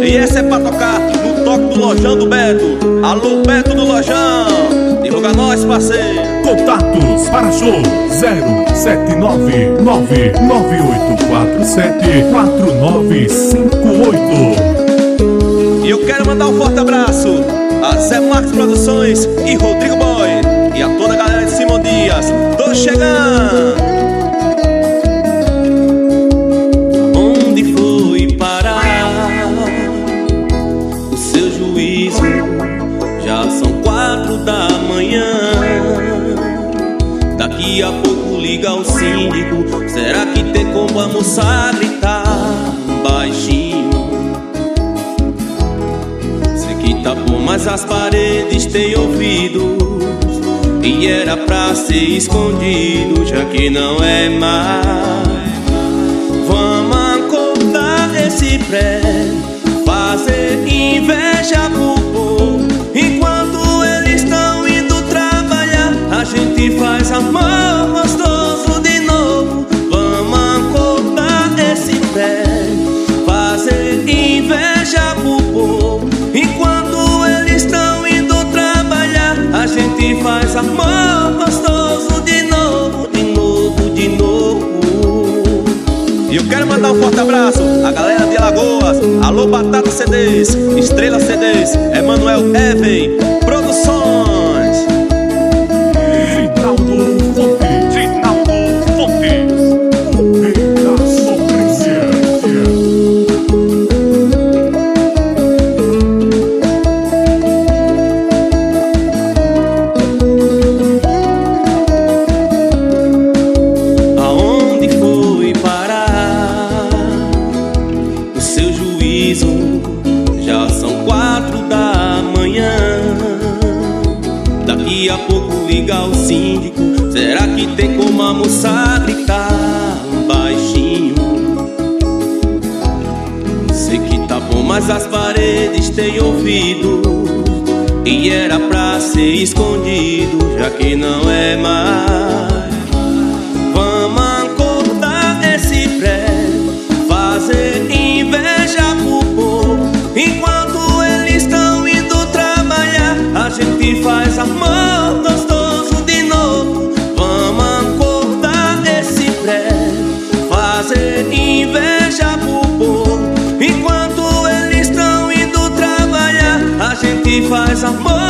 E essa é pra tocar no toque do Lojão do Beto. Alô, Beto do Lojão, divulga nós, parceiro. Contatos para show 07998474958. E eu quero mandar um forte abraço a Zé Marques Produções e Rodrigo Boy e a toda a galera de Simão Dias. Tô chegando. Onde foi parar o seu juízo? Já são 4 da manhã. Daqui a pouco liga o síndico. Será que tem como a moça gritar baixinho? Sei que tá bom, mas as paredes têm ouvidos e era pra ser escondido, já que não é mais. Vamos acordar esse prédio, fazer inveja pro povo. Enquanto eles estão indo trabalhar, a gente faz amor gostoso de novo. Vamos acordar esse prédio, fazer inveja pro povo. Enquanto eles estão indo trabalhar, a gente faz amor gostoso de novo, de novo, de novo. E eu quero mandar um forte abraço à galera de Alagoas. Alô, Batata CDs, Estrela CDs, Emanuel Even Produções. Aonde foi parar o seu juízo? Já são 4 da manhã. Daqui a pouco liga o síndico. Será que tem como a moça gritar baixinho? Sei que tá bom, mas as paredes têm ouvido e era pra ser escondido, já que não é mais. Vamos acordar esse prédio, fazer inveja pro povo. Enquanto eles estão indo trabalhar, a gente faz amor gostoso de novo. Vamos acordar esse prédio, fazer inveja pro povo. Enquanto eles estão indo trabalhar, a gente faz amor